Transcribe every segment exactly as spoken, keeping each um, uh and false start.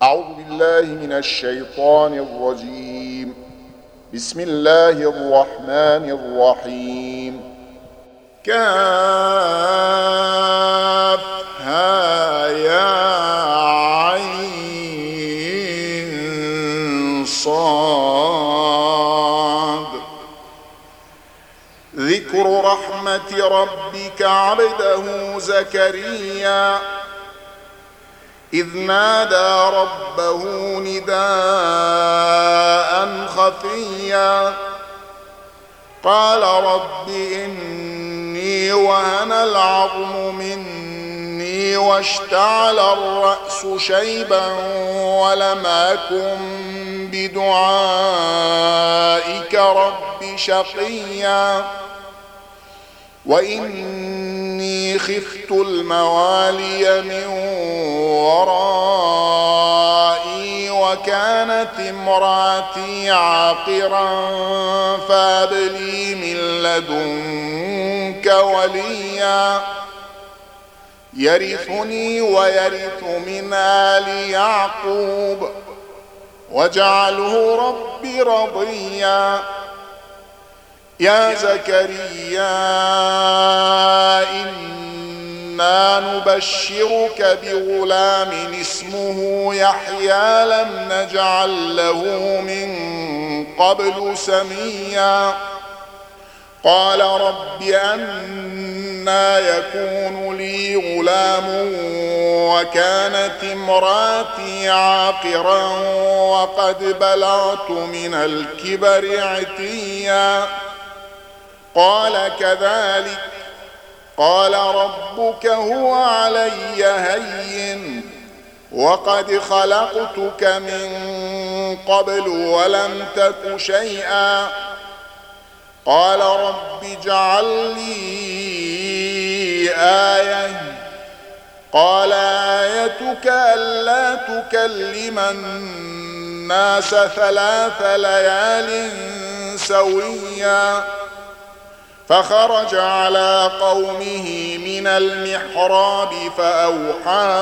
أعوذ بالله من الشيطان الرجيم. بسم الله الرحمن الرحيم. كافها يا عين صاد. ذكر رحمة ربك عبده زكريا إذ نادى ربه نداء خفيا قال رب إني وهن العظم مني واشتعل الرأس شيبا ولم أكن بدعائك رب شقيا وإني خفت الموالي من ورائي وكانت امرأتي عاقرا فهب لي من لدنك وليا يرثني ويرث من آل يعقوب واجعله ربي رضيا. يا زكريا إنا نبشرك بغلام اسمه يحيى لم نجعل له من قبل سميا قال رب أنى يكون لي غلام وكانت امراتي عاقرا وقد بلغت من الكبر عتيا قال كذلك قال ربك هو علي هين وقد خلقتك من قبل ولم تك شيئا قال رب اجعل لي آية قال آيتك ألا تكلم الناس ثلاث ليال سويا فخرج على قومه من المحراب فأوحى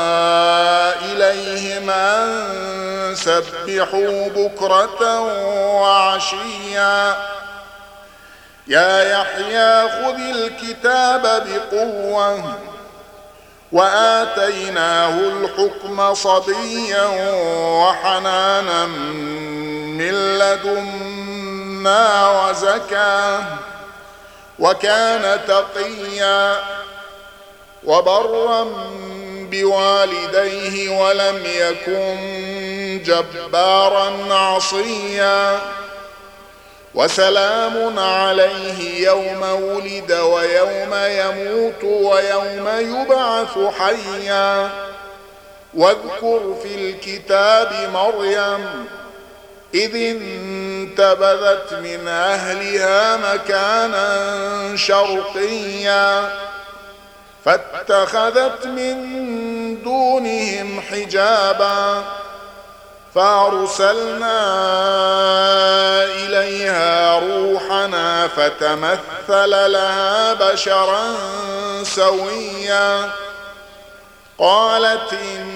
إليهم أن سبحوا بكرة وعشيا يا يحيى خذ الكتاب بقوة وآتيناه الحكم صبيا وحنانا من لدنا وزكاه وكان تقيا وبرا بوالديه ولم يكن جبارا عصيا وسلام عليه يوم ولد ويوم يموت ويوم يبعث حيا واذكر في الكتاب مريم إذ انتبذت من أهلها مكانا شرقيا فاتخذت من دونهم حجابا فأرسلنا إليها روحنا فتمثل لها بشرا سويا قالت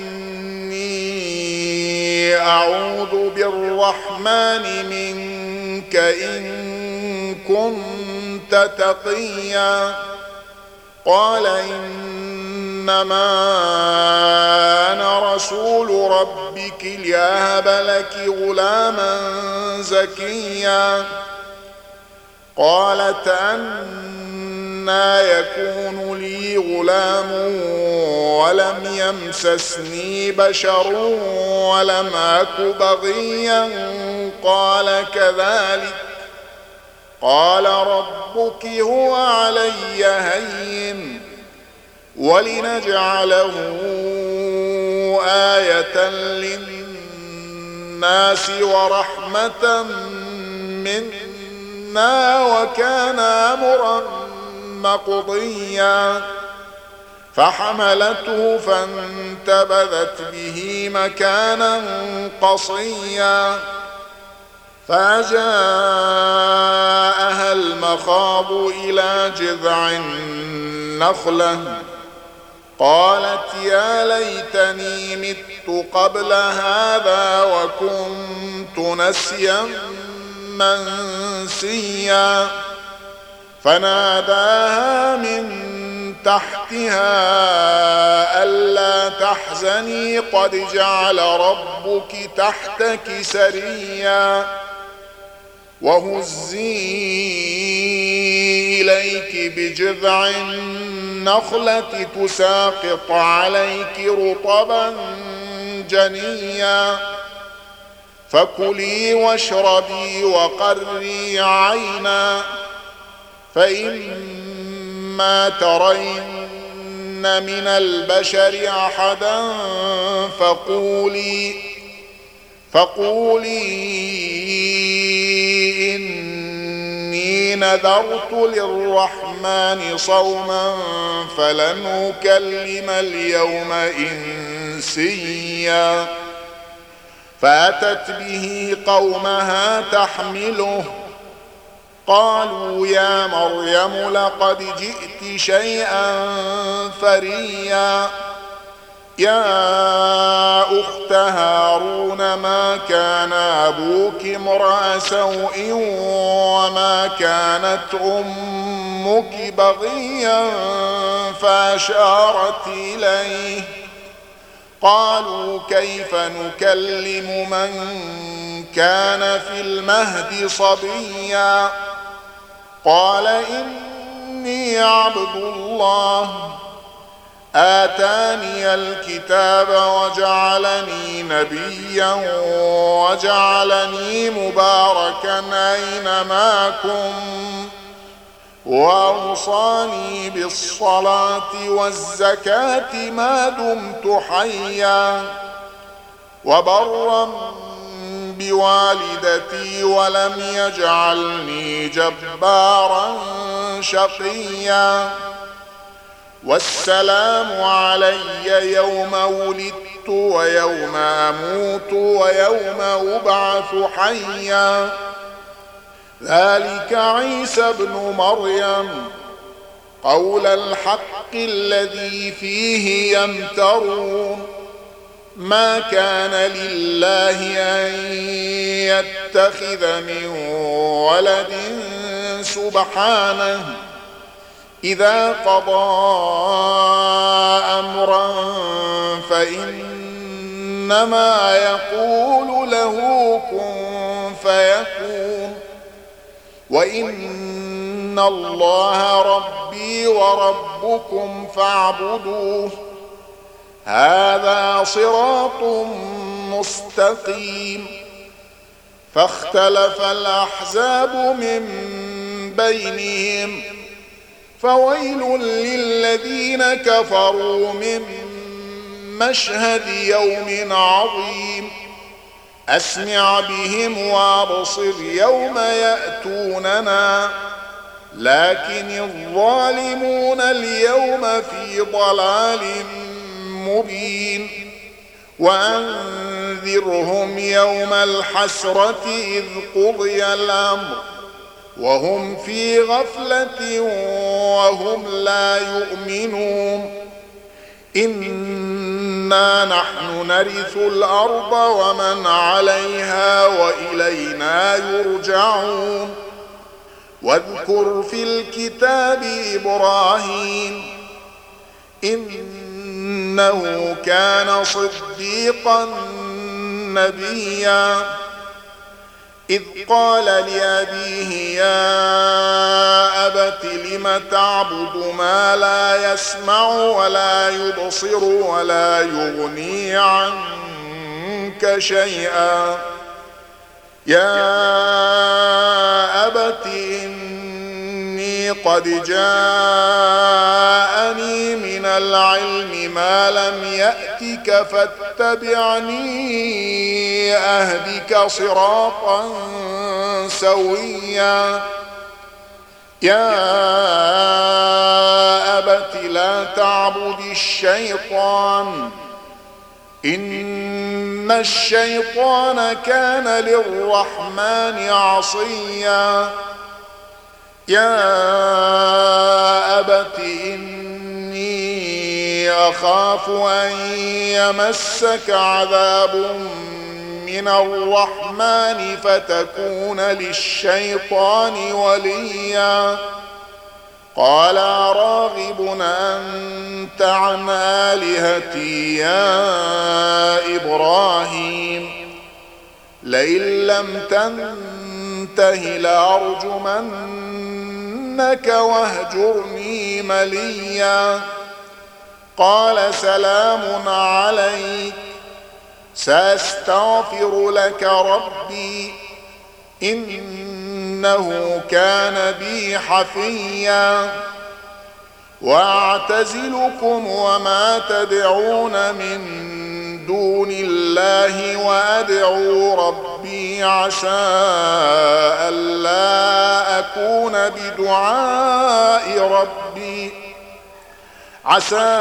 إني أعوذ بالرحمن منك إن كنت تقيا قال إنما أنا رسول ربك لأهب لك غلاما زكيا قالت أنى يكون لي غلام ولم يمسسني بشر ولم أك بغيا قال كذلك قال ربك هو علي هين ولنجعله آية للناس ورحمة منا وكان أمرا مقضيا فحملته فانتبذت به مكانا قصيا فجاءها المخاض إلى جذع النخلة قالت يا ليتني مت قبل هذا وكنت نسيا منسيا فناداها من تحتها ألا تحزني قد جعل ربك تحتك سريا وهزي إليك بجذع النخلة تساقط عليك رطبا جنيا فكلي واشربي وقري عينا فإما ترين من البشر أحدا فقولي فقولي إني نذرت للرحمن صوما فلن أكلم اليوم إنسيا فأتت به قومها تحمله قالوا يا مريم لقد جئت شيئا فريا يا أخت هارون ما كان أبوك امرأ سوء وما كانت أمك بغيا فأشارت إليه قالوا كيف نكلم من كان في المهد صبيا قال إني عبد الله آتاني الكتاب وجعلني نبيا وجعلني مباركا أينما كنت وأوصاني بالصلاة والزكاة ما دمت حيا وبرا بوالدتي ولم يجعلني جبارا شقيا والسلام علي يوم ولدت ويوم أموت ويوم أبعث حيا ذلك عيسى ابن مريم قول الحق الذي فيه يمترون ما كان لله أن يتخذ من ولد سبحانه إذا قضى أمرا فإنما يقول له كن فيكون وإن الله ربي وربكم فاعبدوه هذا صراط مستقيم فاختلف الأحزاب من بينهم فويل للذين كفروا من مشهد يوم عظيم أسمع بهم وابصر يوم يأتوننا لكن الظالمون اليوم في ضلال مبين وأنذرهم يوم الحسرة إذ قضي الأمر وهم في غفلة وهم لا يؤمنون إنا نحن نرث الأرض ومن عليها وإلينا يرجعون واذكر في الكتاب إبراهيم إنه كان صديقا نبيا إذ قال لأبيه يا أبت لم تعبد ما لا يسمع ولا يبصر ولا يغني عنك شيئا يا أبت إني قد جاءني من العلم ما لم يأتك فاتبعني أهدك صراطا سويا يا أبت لا تعبد الشيطان إن الشيطان كان للرحمن عصيا يا أبت إني أخاف أن يمسك عذاب من الرحمن فتكون للشيطان وليا قال راغب أنت عن آلهتي يا إبراهيم لئن لم تنته لأرجمنك واهجرني مليا قال سلام عليك سأستغفر لك ربي إنه كان بي حفيا وأعتزلكم وما تدعون من دون الله وأدعو ربي عسى ألا أكون بدعاء ربي عسى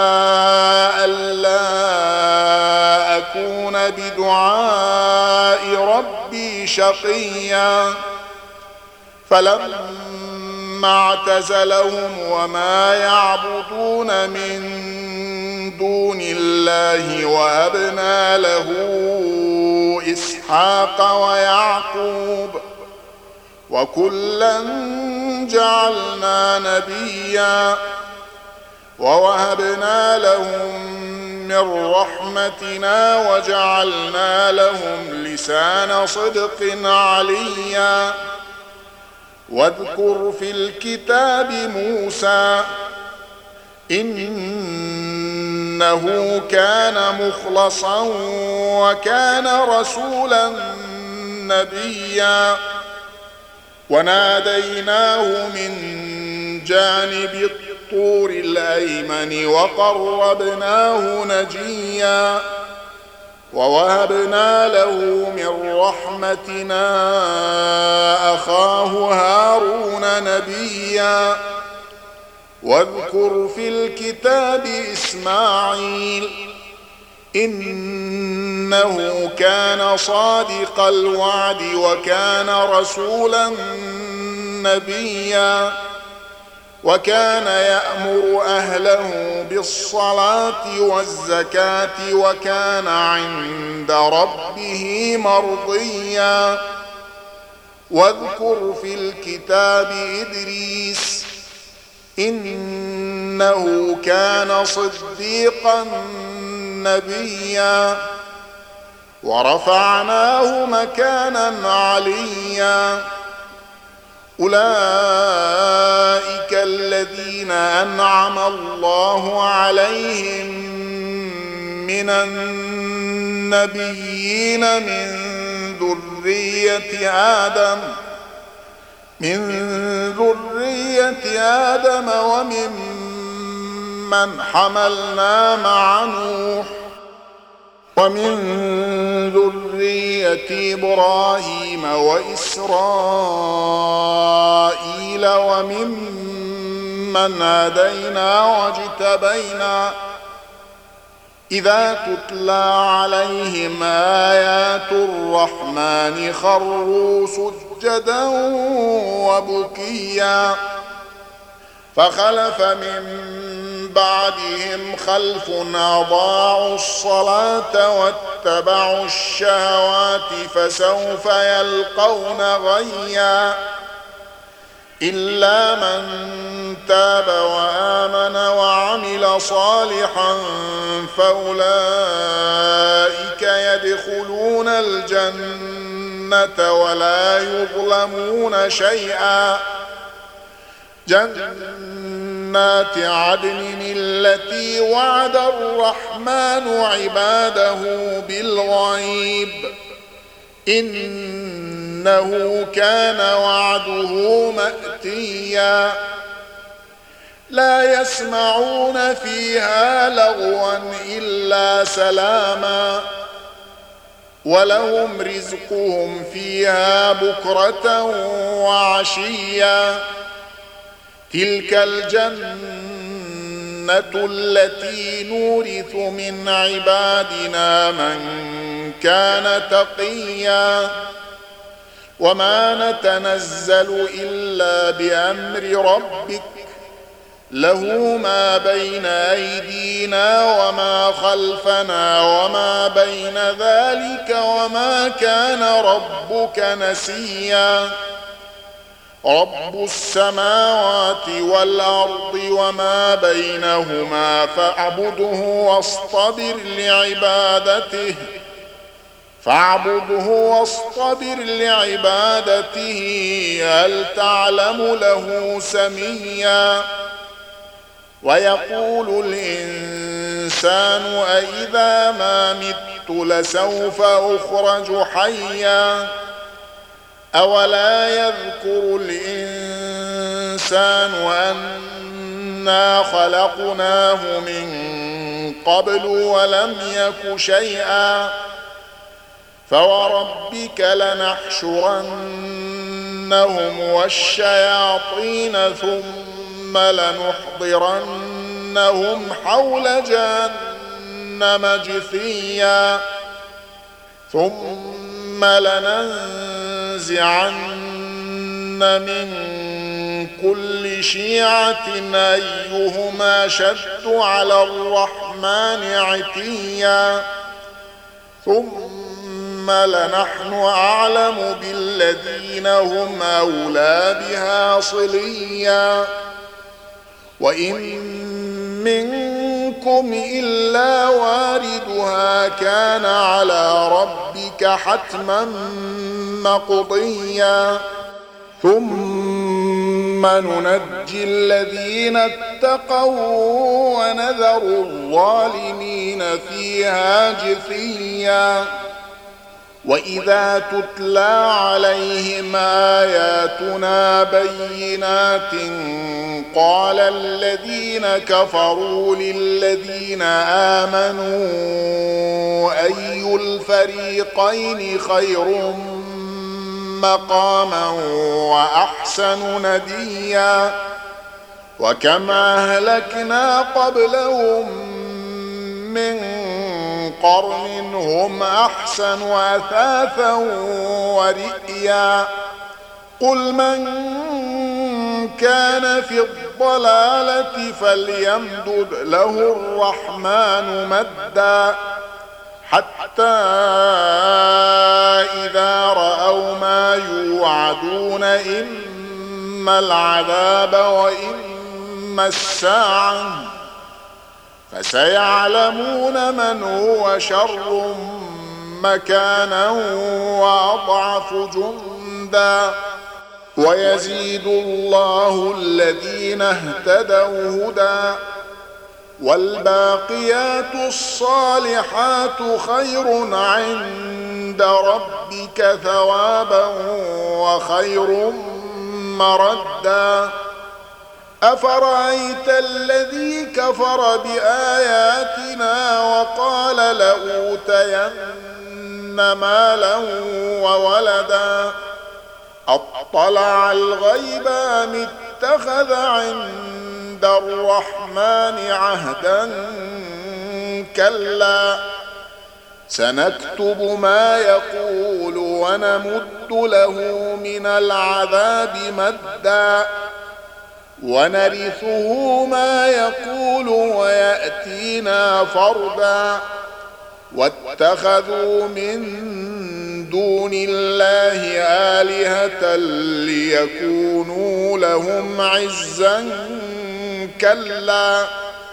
ألا أكون بدعاء ربي شقيا فلما اعتزلهم وما يعبدون من دون الله وهبنا له إسحاق ويعقوب وكلا جعلنا نبيا ووهبنا لهم من رحمتنا وجعلنا لهم لسان صدق عليا واذكر في الكتاب موسى إنه كان مخلصا وكان رسولا نبيا وناديناه من جانب الطور الأيمن وقربناه نجيا ووهبنا له من رحمتنا أخاه هارون نبيا واذكر في الكتاب إسماعيل إنه كان صادق الوعد وكان رسولا نبيا وكان يأمر أهله بالصلاة والزكاة وكان عند ربه مرضيا واذكر في الكتاب إدريس إنه كان صديقا نبيا ورفعناه مكانا عليا أولئك الذين أنعم الله عليهم من النبيين من ذرية آدم من ذرية آدم ومن من حملنا مع نوح ومن ذرية إبراهيم وإسرائيل وممن هدينا واجتبينا إذا تتلى عليهم آيات الرحمن خروا سجدا وبكيا فخلف من بعدهم خلف أضاعوا الصلاة واتبعوا الشهوات فسوف يلقون غيا إلا من تاب وآمن وعمل صالحا فأولئك يدخلون الجنة ولا يظلمون شيئا جنات عدن التي وعد الرحمن عباده بالغيب إنه كان وعده مأتيا لا يسمعون فيها لغوا إلا سلاما ولهم رزقهم فيها بكرة وعشيا تلك الجنة التي نورث من عبادنا من كان تقيا وما نتنزل إلا بأمر ربك له ما بين أيدينا وما خلفنا وما بين ذلك وما كان ربك نسيا رب السماوات والأرض وما بينهما فاعبده واصطبر لعبادته فاعبده واصطبر لعبادته هل تعلم له سميا ويقول الإنسان أإذا ما مت لسوف أخرج حيا أولا يذكر الإنسان أنا خلقناه من قبل ولم يك شيئا فوربك لنحشرنهم والشياطين ثم لنحضرنهم حول جهنم جثيا ثم لننزعن من كل شيعة أيهما شد على الرحمن عتيا ثم لنحن أعلم بالذين هم أولى بها صليا وإن منكم إلا واردها كان على ربك حتما مقضيا ثم ننجي الذين اتقوا ونذر الظالمين فيها جثيا وإذا تتلى عليهم آياتنا بينات قال الذين كفروا للذين آمنوا أي الفريقين خير مقاما وأحسن نديا وكما أهلكنا قبلهم من قرن هم أحسن أثاثا ورئيا قل من كان في الضلالة فليمدد له الرحمن مدا حتى إذا رأوا ما يوعدون إما العذاب وإما الساعة فسيعلمون من هو شر مكانا وأضعف جندا ويزيد الله الذين اهتدوا هدى والباقيات الصالحات خير عند ربك ثوابا وخير مردا أفرأيت الذي كفر بآياتنا وقال لأوتين مالا وولدا أطلع الغيب أم اتخذ عند الرحمن عهدا كلا سنكتب ما يقول ونمد له من العذاب مدا ونرثه ما يقول ويأتينا فردا واتخذوا من دون الله آلهة ليكونوا لهم عزا كلا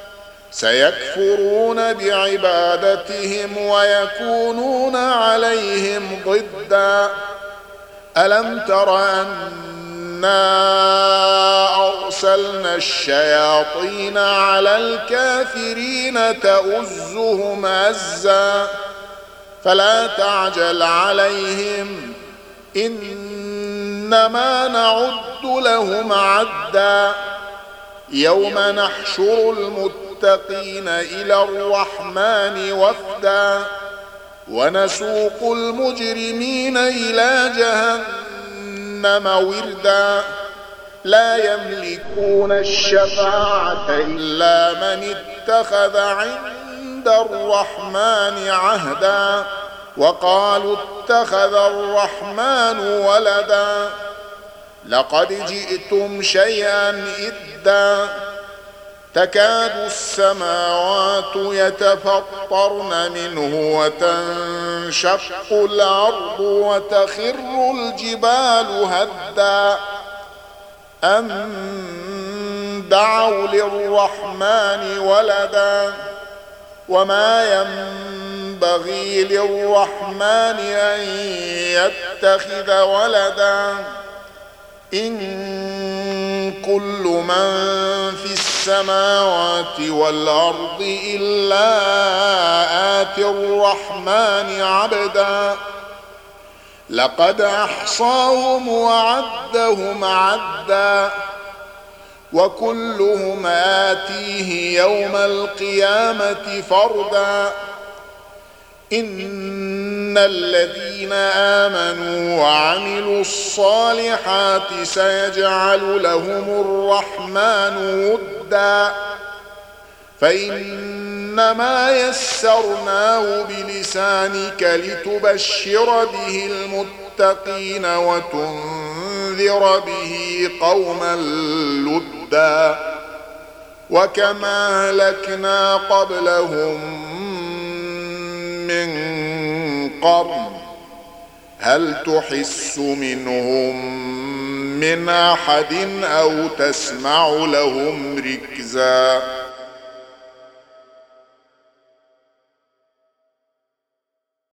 سيكفرون بعبادتهم ويكونون عليهم ضدا ألم تر أنا أرسلنا الشياطين على الكافرين تؤزهم أزا فلا تعجل عليهم إنما نعد لهم عدا يوم نحشر المتقين إلى الرحمن وفدا ونسوق المجرمين إلى جهنم وردا لا يملكون الشفاعة إلا من اتخذ عند الرحمن عهدا وقالوا اتخذ الرحمن ولدا لقد جئتم شيئا إدا تكاد السماوات يتفطرن منه وتنشق الأرض وتخر الجبال هدا أن دعوا للرحمن ولدا وما ينبغي للرحمن أن يتخذ ولدا إن كل من في السماوات والأرض إلا آتي الرحمن عبدا لقد أحصاهم وعدهم عدا وكلهم آتيه يوم القيامة فردا إن الذين آمنوا وعملوا الصالحات سيجعل لهم الرحمن ودا فإنما يسرناه بلسانك لتبشر به المتقين وتنذر به قوما لدا وكما أهلكنا قبلهم من قرن هل تحس منهم من أحد أو تسمع لهم ركزا